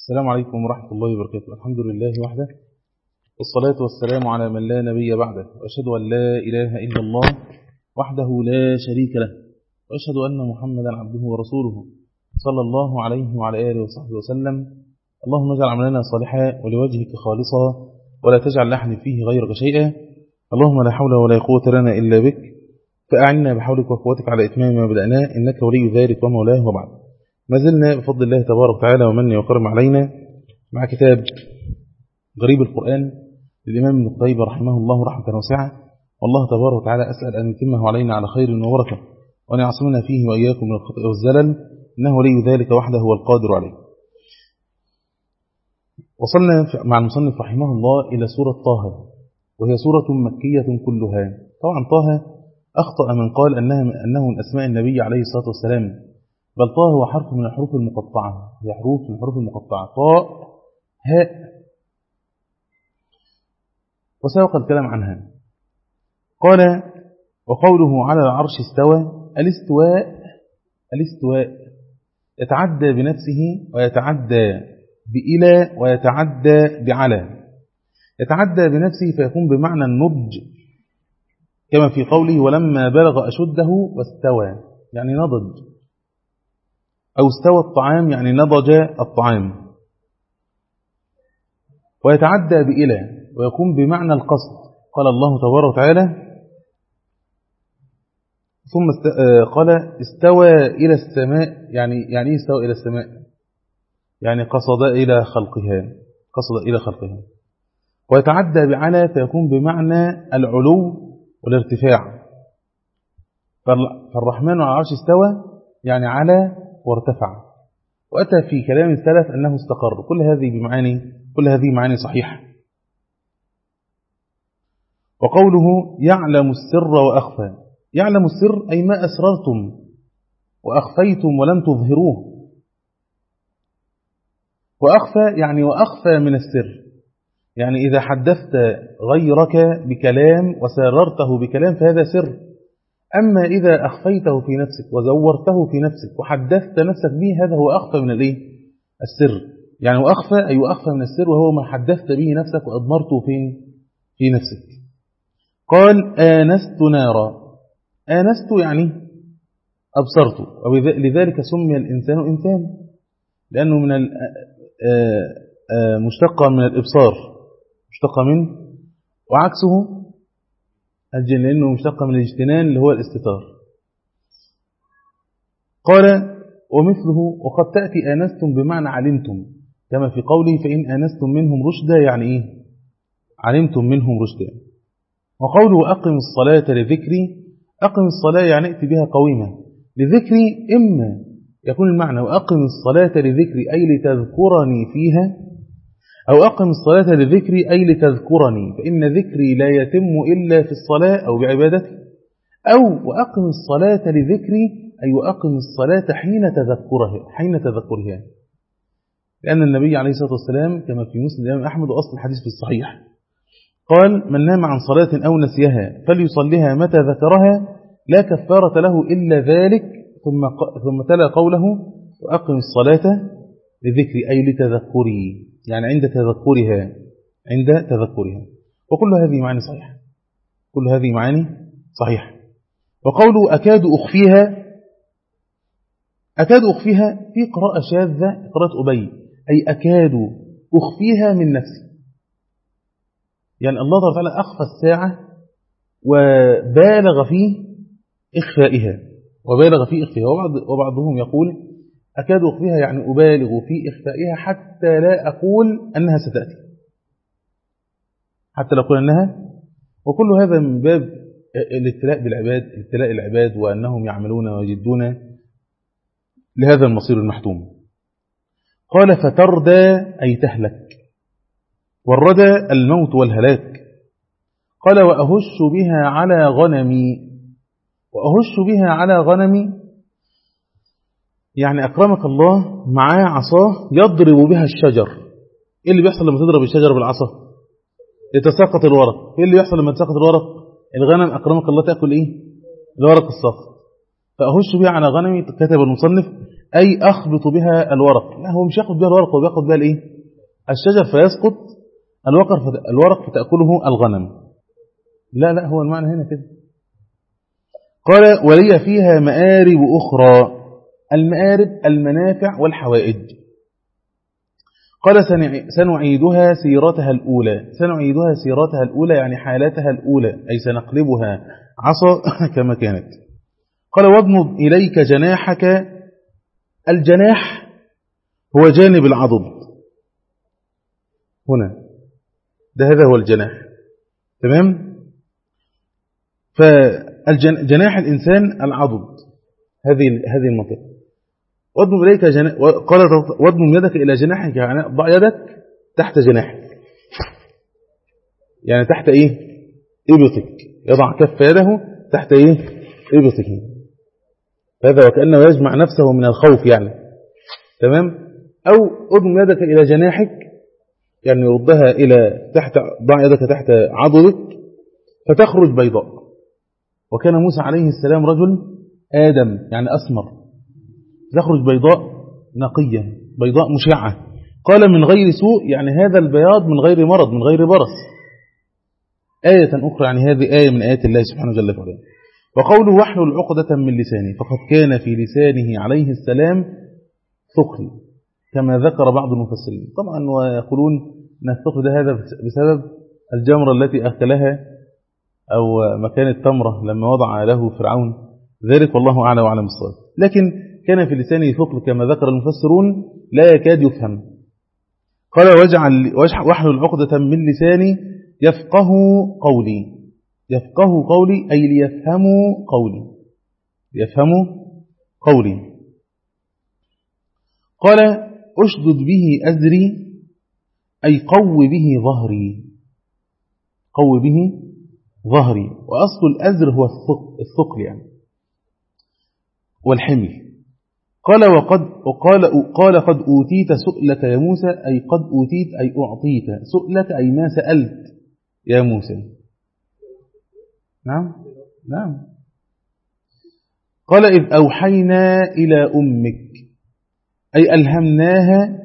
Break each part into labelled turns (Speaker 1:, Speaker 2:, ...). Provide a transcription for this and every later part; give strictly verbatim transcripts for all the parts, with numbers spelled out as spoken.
Speaker 1: السلام عليكم ورحمة الله وبركاته. الحمد لله وحده، والصلاة والسلام على من لا نبي بعده، وأشهد أن لا إله إلا الله وحده لا شريك له، وأشهد أن محمدا عبده ورسوله صلى الله عليه وعلى آله وصحبه وسلم. اللهم اجعل عملنا صالحا ولوجهك خالصا ولا تجعل لحن فيه غيرك شيئا. اللهم لا حول ولا قوة لنا إلا بك، فأعنا بحولك وقوتك على إتمام ما بدأناه، إنك ولي ذلك ومولاه. وبعد، ما زلنا بفضل الله تبارك وتعالى ومنه وكرم علينا مع كتاب غريب القرآن للإمام ابن قتيبة رحمه الله رحمة واسعة. والله تبارك وتعالى أسأل أن يتمه علينا على خير وبركة، وأن يعصمنا فيه وإياكم من الخطأ والزلل، إنه ولي ذلك وحده هو القادر عليه. وصلنا مع المصنف رحمه الله إلى سورة طه، وهي سورة مكية كلها. طبعا طه أخطأ من قال أنها أنه من أسماء النبي عليه الصلاة والسلام، بل طه هو حرف من الحروف المقطعة، هي حروف من الحروف المقطعة، طاء هاء، وسبق الكلام عنها. قال: وقوله على العرش استوى. الاستواء الاستواء يتعدى بنفسه ويتعدى بإلى ويتعدى بعلى. يتعدى بنفسه فيكون بمعنى النضج، كما في قوله: ولما بلغ أشده واستوى، يعني نضج، أو استوى الطعام يعني نضج الطعام. ويتعدى بإلى ويكون بمعنى القصد. قال الله تبارك وتعالى: ثم است... قال استوى إلى السماء، يعني يعني استوى إلى السماء، يعني قصد إلى خلقها، قصد إلى خلقها. ويتعدى بعلى فيكون بمعنى العلو والارتفاع. فالرحمن على العرش استوى يعني على وارتفع. وأتى في كلام السلف أنه استقر. كل هذه بمعاني كل هذه معاني صحيحة. وقوله يعلم السر وأخفى. يعلم السر أي ما أسررتم، وأخفيتم ولم تظهروه. وأخفى يعني وأخفى من السر، يعني إذا حدثت غيرك بكلام وسررته بكلام فهذا سر. أما إذا أخفيته في نفسك وزورته في نفسك وحدثت نفسك به، هذا هو أخفى من الإيه؟ السر. يعني وأخفى أي وأخفى من السر، وهو ما حدثت به نفسك وأضمرته فين؟ في نفسك. قال: آنست نارا. آنست يعني أبصرت، ولذلك سمي الإنسان إنسان، لأنه من مشتقة من الإبصار، مشتقة من، وعكسه الجن، لأنه مشتقة من الاجتنان اللي هو الاستتار. قال: ومثله وقد تأتي آنستم بمعنى علمتم، كما في قوله: فإن آنستم منهم رشدا، يعني إيه؟ علمتم منهم رشدا. وقوله أقم الصلاة لذكري. أقم الصلاة يعني ائت بها قويمة. لذكري إما يكون المعنى وأقم الصلاة لذكري أي لتذكرني فيها، أو أقم الصلاة لذكري أي لتذكرني، فإن ذكري لا يتم إلا في الصلاة أو بعبادتي. أو وأقم الصلاة لذكري أي وأقم الصلاة حين تذكرها حين تذكرها لأن النبي عليه الصلاة والسلام كما في مسلم الإمام أحمد وأصل الحديث في الصحيح قال: من نام عن صلاة أو نسيها فليصليها متى ذكرها لا كفارة له إلا ذلك. ثم ثم تلا قوله: وأقم الصلاة لذكري أي لتذكري، يعني عند تذكرها عند تذكرها. وكل هذه معاني صحيحة، كل هذه معاني صحيحة. وقوله أكاد أخفيها. أكاد أخفيها في قراءة شاذة، قراءة أبي، أي أكاد أخفيها من نفسي. يعني الله تعالى أخفى الساعة وبالغ في إخفائها وبالغ في إخفائها وبعض وبعضهم يقول أكاد أخفيها يعني أبالغ في إخفائها حتى لا أقول أنها ستأتي، حتى لا أقول أنها. وكل هذا من باب الابتلاء بالعباد، ابتلاء العباد وأنهم يعملون ويجدون لهذا المصير المحتوم. قال: فتردى أي تهلك، والردى الموت والهلاك. قال: وأهش بها على غنمي. وأهش بها على غنمي يعني أكرمك الله معاه عصاه يضرب بها الشجر. إيه اللي بيحصل لما تضرب الشجر بالعصا؟ يتساقط الورق. إيه اللي يحصل لما تساقط الورق؟ الغنم أكرمك الله تأكل إيه؟ الورق الساقط. فأهش بها على غنمي. كتب المصنف أي أخبط بها الورق. لا، هو مش يأخذ بها الورق، هو بيأخذ بها الإيه؟ الشجر فيسقط الورق فتأكله الغنم. لا لا، هو المعنى هنا كده. قال ولي فيها مآرب أخرى. المآرب المنافع والحوائج. قال سنعيدها سيرتها الأولى. سنعيدها سيرتها الأولى يعني حالتها الأولى، أي سنقلبها عصا كما كانت. قال واضمض إليك جناحك. الجناح هو جانب العضد هنا، ده هذا هو الجناح. تمام. فجناح الإنسان العضد، هذه هذه المنطقة. واضمم إليك جناح، قال واضمم يدك إلى جناحك، يعني ضع يدك تحت جناحك، يعني تحت إيه؟ إبطك. يضع كف يده تحت إيه؟ إبطك. هذا وكأنه يجمع نفسه من الخوف يعني. تمام. أو اضمم يدك إلى جناحك، يعني يردها إلى تحت، ضع يدك تحت عضدك فتخرج بيضاء. وكان موسى عليه السلام رجل آدم يعني أسمر، تخرج بيضاء نقية، بيضاء مشعة. قال من غير سوء، يعني هذا البياض من غير مرض، من غير برص. آية أخرى، يعني هذه آية من آيات الله سبحانه جل وعلا. وقوله واحلل عقدة من لسانه، فقد كان في لسانه عليه السلام ثقل كما ذكر بعض المفسرين. طبعا ويقولون أن الثقل ده هذا بسبب الجمرة التي أكلها، أو مكان التمرة لما وضع له فرعون ذلك، والله أعلى وأعلم الصواب. لكن كان في لسانه ثقل كما ذكر المفسرون لا يكاد يفهم. قال واجعل واحلل عقدة من لساني يفقه قولي. يفقه قولي أي ليفهموا قولي، ليفهموا قولي. قال أشدد به أزري أي قو به ظهري، قو به ظهري. وأصل الأزر هو الثقل يعني والحمل. قال وقد وقال قال قد أوتيت سؤلك يا موسى، أي قد أوتيت أي أعطيت، سؤلك أي ما سألت يا موسى. نعم نعم. قال إذ أوحينا إلى أمك، أي ألهمناها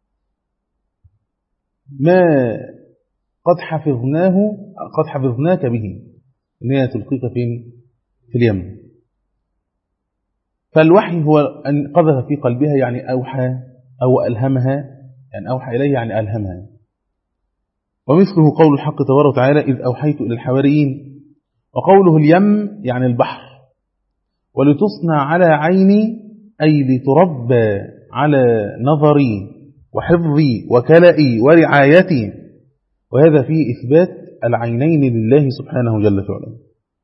Speaker 1: ما قد حفظناه قد حفظناك به، إن هي تلقيك فين؟ في اليم. فالوحي هو أن قذف في قلبها، يعني أوحى أو ألهمها، يعني أوحى إليه يعني ألهمها. ومثله قول الحق تبارك وتعالى إذ أوحيت إلى الحواريين. وقوله اليم يعني البحر. ولتصنع على عيني أي لتربى على نظري وحفظي وكلئي ورعايتي. وهذا فيه إثبات العينين لله سبحانه جل وعلا.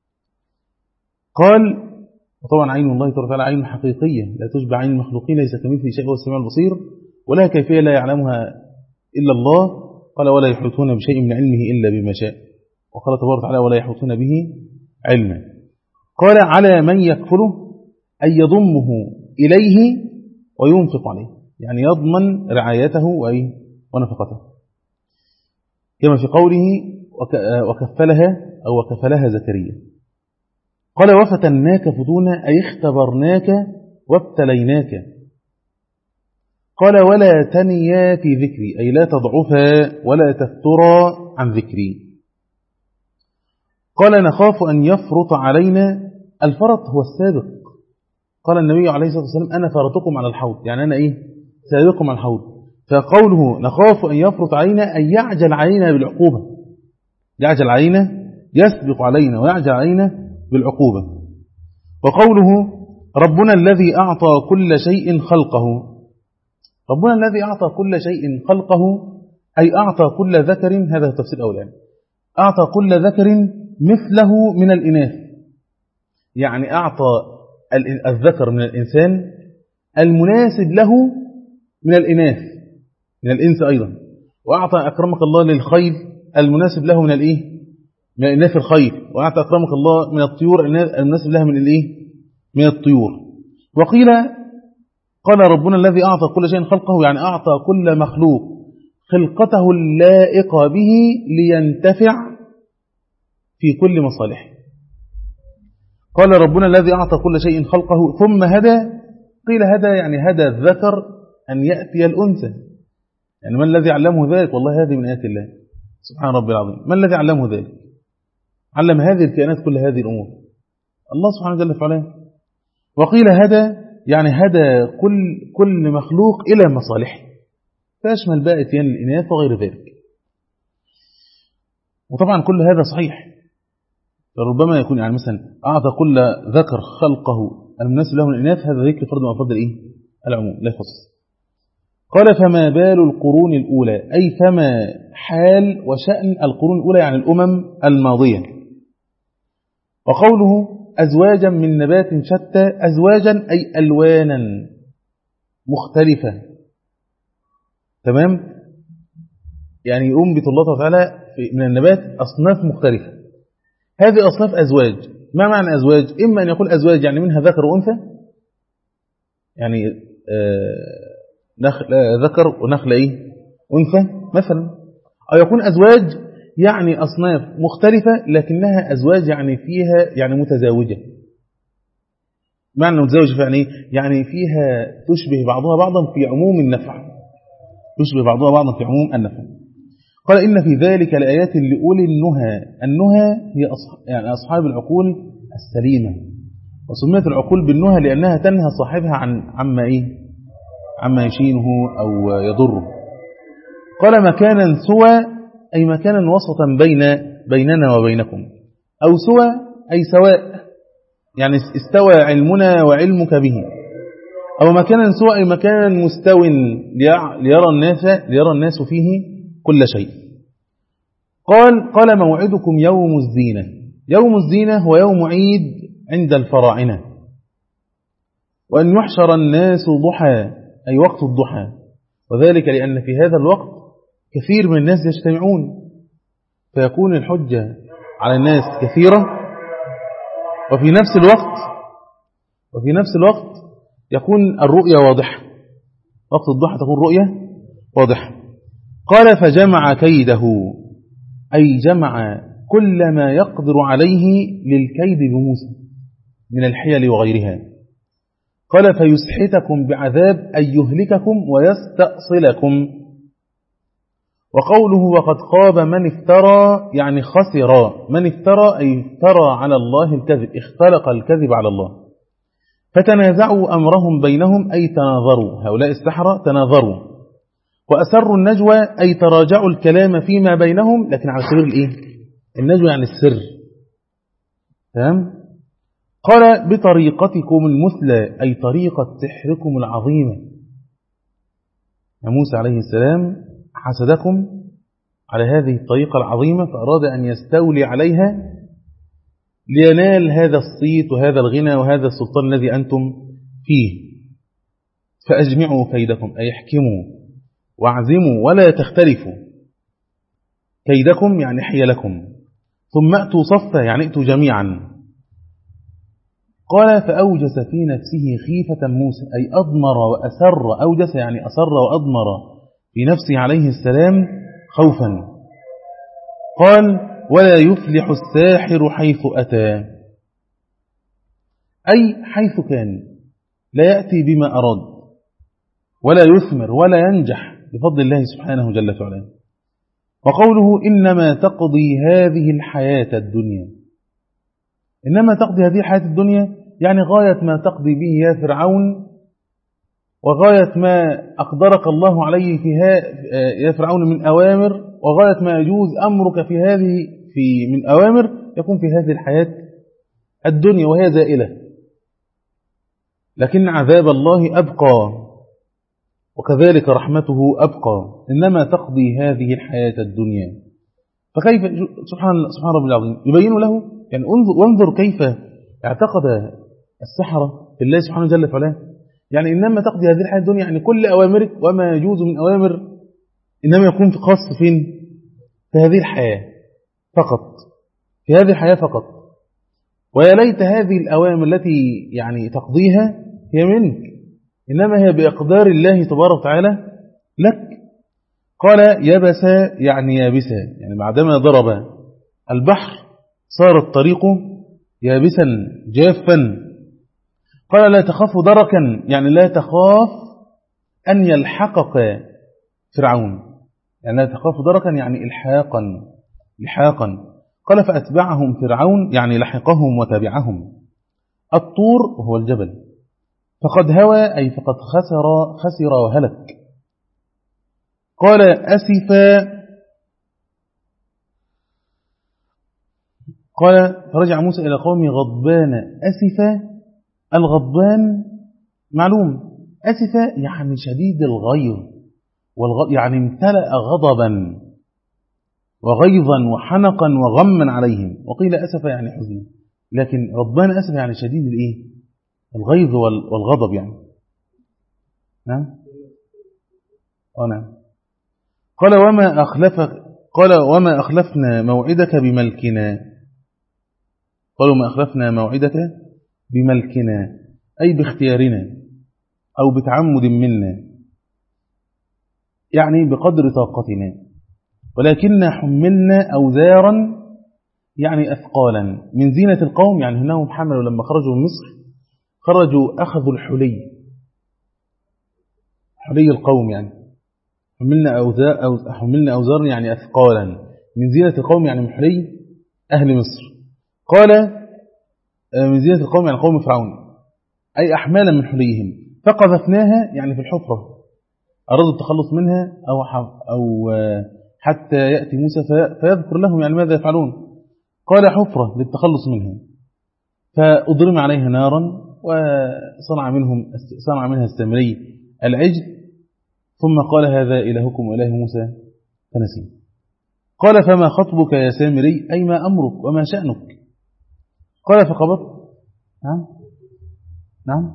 Speaker 1: قال وطبعا عين الله تبارك وتعالى عين حقيقية لا تشبه عين المخلوقين، ليس كمثله شيء، هو السميع البصير، ولها كيفية لا يعلمها إلا الله. قال ولا يحيطون بشيء من علمه إلا بما شاء. وقال تبارك وتعالى ولا يحيطون به علما. قال على من يكفله أي يضمه إليه وينفق عليه، يعني يضمن رعايته ونفقته، كما في قوله وكفلها أو وكفلها زكريا. قال وفتناك فتونا أي اختبرناك وابتليناك. قال ولا تنيا في ذكري أي لا تضعفا ولا تفترا عن ذكري. قال نخاف أن يفرط علينا. الفرط هو السابق. قال النبي عليه الصلاة والسلام أنا فرطكم على الحوض، يعني أنا إيه سابقكم على الحوض. فقوله نخاف أن يفرط علينا أن يعجل علينا بالعقوبة، يعجل علينا يسبق علينا ويعجل علينا بالعقوبة. وقوله ربنا الذي أعطى كل شيء خلقه. ربنا الذي أعطى كل شيء خلقه أي أعطى كل ذكر، هذا التفسير الأول، يعني أعطى كل ذكر مثله من الإناث، يعني أعطى الذكر من الإنسان المناسب له من الإناث، من الإنس أيضا. وأعطى أكرمك الله للخيل المناسب له من الإيه؟ من الإناث الخيل. وأعطى أكرمك الله من الطيور المناسب لها من الإيه؟ من الطيور. وقيل قال ربنا الذي أعطى كل شيء خلقه، يعني أعطى كل مخلوق خلقته اللائقة به لينتفع في كل مصالحه. قال ربنا الذي أعطى كل شيء خلقه ثم هدى قيل هدى يعني هدى الذكر أن يأتي الأنثى، يعني من الذي علمه ذلك؟ والله هذه من آيات الله سبحان ربي العظيم. من الذي علمه ذلك؟ علم هذه الكائنات كل هذه الأمور الله سبحانه جل وعلا. وقيل هدى يعني هدى كل كل مخلوق إلى مصالحه، فيشمل بقى اتيان الإناث وغير ذلك. وطبعا كل هذا صحيح، فربما يكون يعني مثلا أعطى كل ذكر خلقه المناسب له من الإناث، هذا ذكر فرض من أفضل إيه؟ العموم لا يخصص. قال فما بال القرون الأولى، أي فما حال وشأن القرون الأولى يعني الأمم الماضية. وقوله أزواجا من نبات شتى، أزواجا أي ألوانا مختلفة، تمام؟ يعني ينبت الله تعالى من النبات أصناف مختلفة. هذه أصناف أزواج. ما معنى أزواج؟ إما أن يقول أزواج يعني منها ذكر وأنثى، يعني آه نخل ذكر ونخل إيه؟ أنثى مثلا. أو يكون أزواج يعني أصناف مختلفة لكنها أزواج يعني فيها يعني متزاوجة. معنى متزاوجة يعني يعني فيها تشبه بعضها بعضا في عموم النفع، تشبه بعضها بعضا في عموم النفع. قال إن في ذلك لآيات لأولي النهى. النهى هي أصحاب يعني أصحاب العقول السليمة، وسميت العقول بالنهى لأنها تنهى صاحبها عن عما إيه؟ عما يشينه أو يضره. قال مكانا سوى أي مكانا وسطا بين بيننا وبينكم، أو سوى أي سواء يعني استوى علمنا وعلمك به، أو مكانا سوى أي مكانا مستو ليرى الناس ليرى الناس فيه كل شيء. قال قال موعدكم يوم الزينة. يوم الزينة هو يوم عيد عند الفراعنة، وأن يحشر الناس ضحى أي وقت الضحى، وذلك لأن في هذا الوقت كثير من الناس يجتمعون، فيكون الحجة على الناس كثيرة، وفي نفس الوقت وفي نفس الوقت يكون الرؤية واضحة. وقت الضحى تكون رؤية واضحة. قال فجمع كيده أي جمع كل ما يقدر عليه للكيد بموسى من الحيل وغيرها. قال فيسحتكم بعذاب أي يهلككم ويستأصلكم. وقوله وقد خاب من افترى يعني خسر. من افترى أي افترى على الله الكذب، اختلق الكذب على الله. فتنازعوا أمرهم بينهم أي تناظروا، هؤلاء السحرة تناظروا. وأسروا النجوى أي تراجعوا الكلام فيما بينهم، لكن على سبيل الإيه؟ النجوى يعني السر. تمام؟ قال بطريقتكم المثلى أي طريقة سحركم العظيمة. موسى عليه السلام حسدكم على هذه الطريقة العظيمة، فأراد أن يستولي عليها لينال هذا الصيت وهذا الغنى وهذا السلطان الذي أنتم فيه. فأجمعوا كيدكم أي احكموا واعزموا ولا تختلفوا. كيدكم يعني حيلكم. ثم أتوا صفا يعني ائتوا جميعا. قال فأوجس في نفسه خيفة موسى أي أضمر وأسر. أوجس يعني أسر وأضمر في نفسه عليه السلام خوفا. قال ولا يفلح الساحر حيث أتى أي حيث كان، لا يأتي بما أراد ولا يثمر ولا ينجح بفضل الله سبحانه جل وعلا. وقوله إنما تقضي هذه الحياة الدنيا. إنما تقضي هذه الحياة الدنيا يعني غاية ما تقضي به يا فرعون، وغاية ما أقدرك الله عليه فيها يا فرعون من أوامر، وغاية ما يجوز أمرك في هذه في من أوامر يكون في هذه الحياة الدنيا وهي زائلة، لكن عذاب الله أبقى وكذلك رحمته أبقى. إنما تقضي هذه الحياة الدنيا. فكيف سبحان سبحان رب العظيم يبين له يعني انظر وانظر كيف اعتقد السحرة في الله سبحانه جل وعلا. يعني إنما تقضي هذه الحياة الدنيا يعني كل أوامرك وما يجوز من أوامر إنما يكون في خاص فين؟ في هذه الحياة فقط، في هذه الحياة فقط. ويا ليت هذه الأوامر التي يعني تقضيها هي منك، إنما هي بإقدار الله تبارك وتعالى لك. قال يبس يعني يابسا، يعني بعدما ضرب البحر صار الطريق يابسا جافا. قال لا تخاف دركا يعني لا تخاف أن يلحقك فرعون، يعني لا تخاف دركا يعني إلحاقا لحاقا. قال فأتبعهم فرعون يعني لحقهم وتبعهم. الطور هو الجبل. فقد هوى أي فقد خسر خسر وهلك. قال أسفا قال فرجع موسى إلى قومه غضبان أسفا. الغضبان معلوم، أسفا يعني شديد الغيظ والغ... يعني امتلأ غضبا وغيظا وحنقا وغما عليهم. وقيل أسفا يعني حزنا، لكن غضبان أسفا يعني شديد الإيه؟ الغيظ والغضب يعني. نعم نعم. قال وما أخلفك قال وما أخلفنا موعدك بملكنا. قالوا ما أخلفنا موعدك بملكنا أي باختيارنا أو بتعمد منا، يعني بقدر طاقتنا، ولكننا حملنا أوزارا يعني أثقالا من زينة القوم. يعني هناهم حملوا لما خرجوا من مصر، خرجوا أخذوا الحلي، حلي القوم، يعني حملنا أوزار أو حملنا أوزارا يعني أثقالا من زينة القوم يعني من حلي أهل مصر. قال من زينة القوم يعني قوم فرعون، أي أحمالا من حليهم. فقذفناها يعني في الحفرة، أرادوا التخلص منها أو أو حتى يأتي موسى فيذكر لهم يعني ماذا يفعلون. قال حفرة للتخلص منها، فأضرم عليها نارا وصنع منهم صنع منها السامري العجل، ثم قال هذا إلهكم وإله موسى فنسي. قال فما خطبك يا سامري أي ما أمرك وما شأنك. قال فقبضت. نعم نعم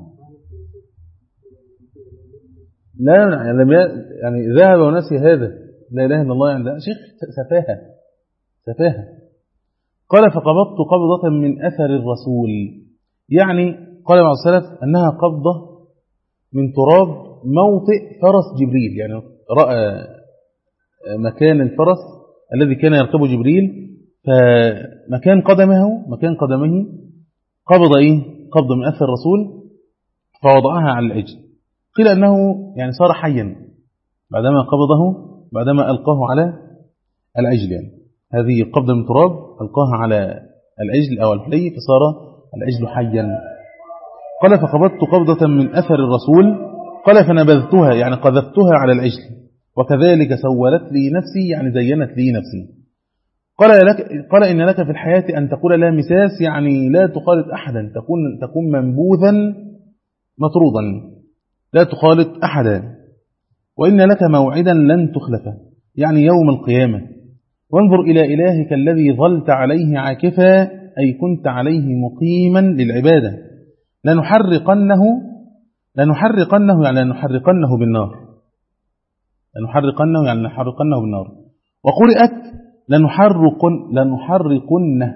Speaker 1: لا يعني ذهب ونسي هذا، لا إله إلا الله، يعني لا شيخ سفاهة سفاهة. قال فقبضت قبضة من أثر الرسول، يعني قال مع السلف أنها قبضة من تراب موطئ فرس جبريل، يعني رأى مكان الفرس الذي كان يركبه جبريل، فمكان قدمه مكان قدمه قبض إيه قبض من أثر الرسول فوضعها على العجل. قيل أنه يعني صار حيا بعدما قبضه، بعدما ألقاه على العجل، يعني هذه قبضة من تراب ألقاها على العجل أو الحلي فصار العجل حيا. قال فقبضت قبضة من أثر الرسول. قال فنبذتها يعني قذفتها على العجل، وكذلك سولت لي نفسي يعني زينت لي نفسي. قال لك قال إن لك في الحياة أن تقول لا مساس، يعني لا تخالط أحدا، تكون تكون منبوذا مطرودا، لا تخالط أحدا. وإن لك موعدا لن تخلفه، يعني يوم القيامة. وانظر إلى إلهك الذي ظلت عليه عاكفا، أي كنت عليه مقيما للعبادة. لنحرقنه لنحرقنه يعني لنحرقنه بالنار، لنحرقنه يعني لنحرقنه بالنار. وقرئت لنحرقن لنحرقنه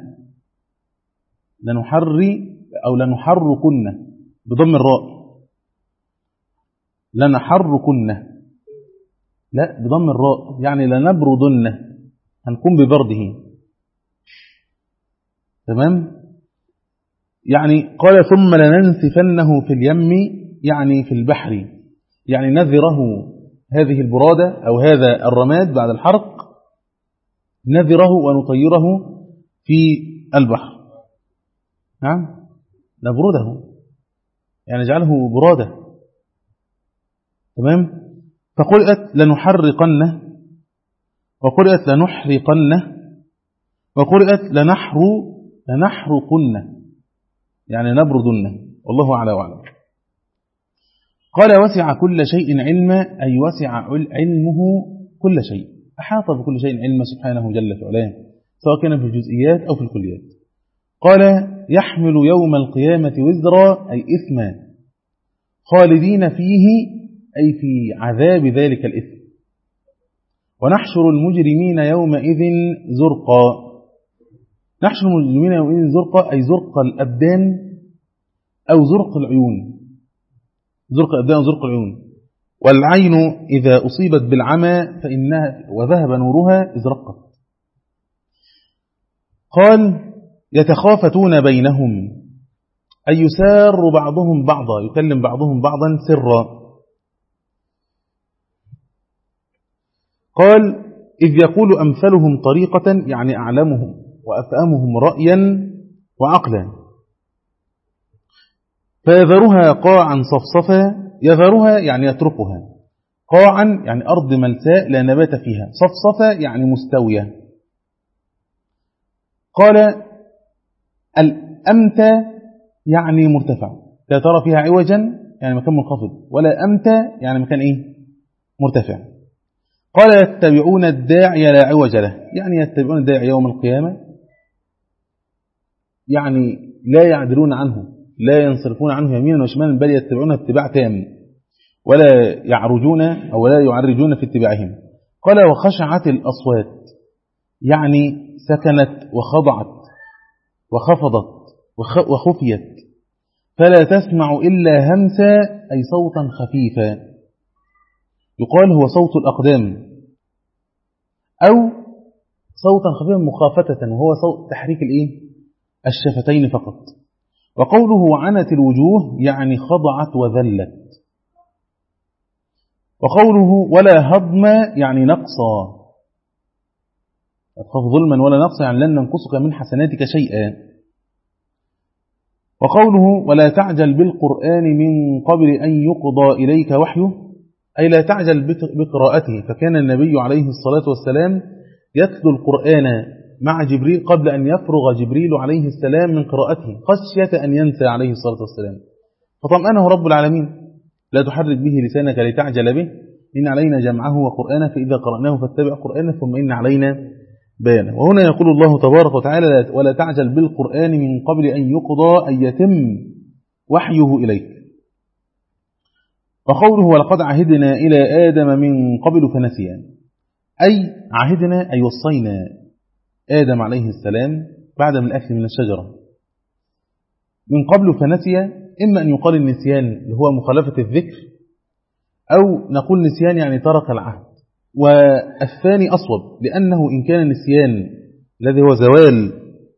Speaker 1: لنحرق أو لنحرقنه بضم الراء، لنحرقنه لا بضم الراء، يعني لنبردنه، هنقوم ببرده. تمام. يعني قال ثم لننسفنه في اليم، يعني في البحر، يعني نذره هذه البرادة أو هذا الرماد بعد الحرق، نذره ونطيره في البحر. نعم نبرده يعني نجعله برادة. تمام. فقرأت لنحرقنه، وقرأت لنحرقنه، وقرأت لنحر لنحرقنه يعني نبردنه، والله أعلى وأعلم. قال وسع كل شيء علما، أي وسع علمه كل شيء، أحاط بكل شيء علما سبحانه جل وعلا، سواء كان في الجزئيات أو في الكليات. قال يحمل يوم القيامة وزرا أي إثما، خالدين فيه أي في عذاب ذلك الإثم. ونحشر المجرمين يومئذ زرقا، نحشر المجرمين يومئذ زرقا أي زرق الأبدان أو زرق العيون، زرق الأبدان وزرق العيون. والعين إذا أصيبت بالعمى فإنها وذهب نورها ازرقت. قال يتخافتون بينهم أي يسار بعضهم بعضا، يكلم بعضهم بعضا سرا. قال إذ يقول أمثلهم طريقة يعني أعلمهم وأفهمهم رأيا وعقلا، فيذرها قاعا صفصفا، يذرها يعني يتركها، قاعا يعني أرض ملساء لا نبات فيها، صفصفا يعني مستوية. قال الأمتى يعني مرتفع، لا ترى فيها عوجا يعني مكان منخفض، ولا أمتى يعني مكان إيه مرتفع. قال يتبعون الداعي لا عوج له، يعني يتبعون الداعي يوم القيامة، يعني لا يعدلون عنه، لا ينصرفون عنه يمينا وشمالا، بل يتبعون اتباع تام، ولا يعرجون أو لا يعرجون في اتباعهم. قال وخشعت الأصوات، يعني سكنت وخضعت وخفضت وخفيت، فلا تسمع إلا همسا أي صوتا خفيفا، يقال هو صوت الأقدام، أو صوتا خفيفا مخافتة، وهو صوت تحريك الإيه؟ الشفتين فقط. وقوله عنت الوجوه يعني خضعت وذلت. وقوله ولا هضم يعني نقصا، تخاف ظلما ولا نقصا يعني لن ننقصك من حسناتك شيئا. وقوله ولا تعجل بالقرآن من قبل أن يقضى إليك وحيه، أي لا تعجل بقراءته، فكان النبي عليه الصلاة والسلام يتلو القرآن مع جبريل قبل أن يفرغ جبريل عليه السلام من قراءته، خشية أن ينسى عليه الصلاة والسلام، فطمأنه رب العالمين لا تحرك به لسانك لتعجل به، إن علينا جمعه وقرآنه، فإذا قرأناه فاتبع قرآنه ثم إن علينا بيانه. وهنا يقول الله تبارك وتعالى ولا تعجل بالقرآن من قبل أن يقضى أن يتم وحيه إليك. وقوله ولقد عهدنا إلى آدم من قبل فنسي، أي عهدنا أي وصينا آدم عليه السلام بعد من الأكل من الشجرة من قبل فنسي، إما أن يقال النسيان اللي هو مخالفة الذكر، أو نقول نسيان يعني ترك العهد. والثاني أصوب، لأنه إن كان النسيان الذي هو زوال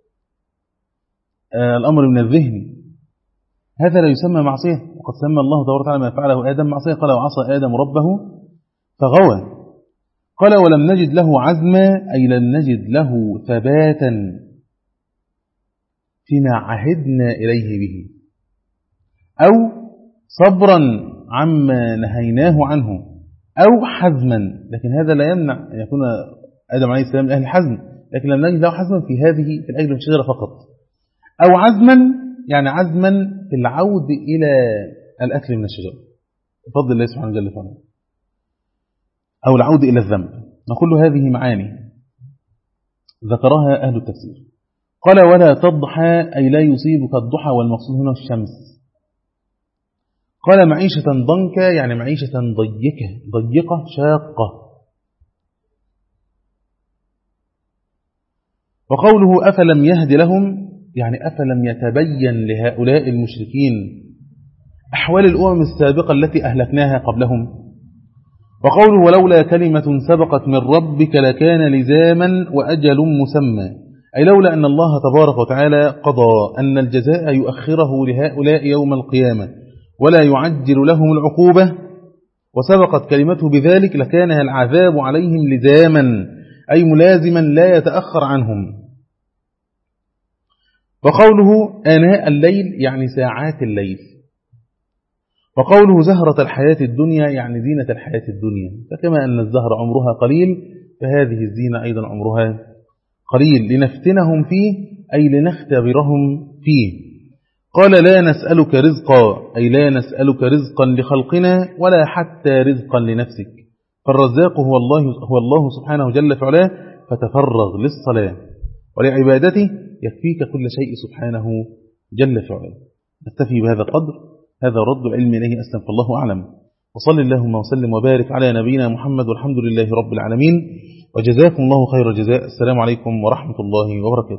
Speaker 1: الأمر من الذهن هذا لا يسمى معصية، وقد سمى الله تبارك وتعالى ما فعله آدم معصية، قال وعصى آدم ربه فغوى. قال ولم نجد له عزما، أي لم نجد له ثباتا فيما عهدنا إليه به، أو صبرا عما نهيناه عنه، أو حزما، لكن هذا لا يمنع أن يكون آدم عليه السلام من أهل الحزم، لكن لم نجد له حزما في هذه في الأكل من الشجرة فقط، أو عزما يعني عزما في العود إلى الأكل من الشجرة بفضل الله سبحانه وتعالى، أو العود إلى الذنب. نقول هذه معاني ذكرها أهل التفسير. قال ولا تضحى أي لا يصيبك الضحى، والمقصود هنا الشمس. قال معيشة ضنكا يعني معيشة ضيقة ضيقة شاقة. وقوله أفلم يهد لهم يعني أفلم يتبين لهؤلاء المشركين أحوال الأمم السابقة التي أهلكناها قبلهم. وقوله ولولا كلمة سبقت من ربك لكان لزاما وأجل مسمى، أي لولا أن الله تبارك وتعالى قضى أن الجزاء يؤخره لهؤلاء يوم القيامة ولا يعجل لهم العقوبة وسبقت كلمته بذلك لكان العذاب عليهم لزاما أي ملازما لا يتأخر عنهم. وقوله آناء الليل يعني ساعات الليل. وقوله زهرة الحياة الدنيا يعني زينة الحياة الدنيا، فكما أن الزهر عمرها قليل فهذه الزينة أيضا عمرها قليل، لنفتنهم فيه أي لنختبرهم فيه. قال لا نسألك رزقا أي لا نسألك رزقا لخلقنا ولا حتى رزقا لنفسك، فالرزاق هو الله, هو الله سبحانه جل في علاه، فتفرغ للصلاة ولعبادته يكفيك كل شيء سبحانه جل في علاه. نكتفي بهذا القدر، هذا رد العلم إليه أسلم، فالله أعلم. وصل اللهم وسلم وبارك على نبينا محمد والحمد لله رب العالمين، وجزاكم الله خير الجزاء. السلام عليكم ورحمة الله وبركاته.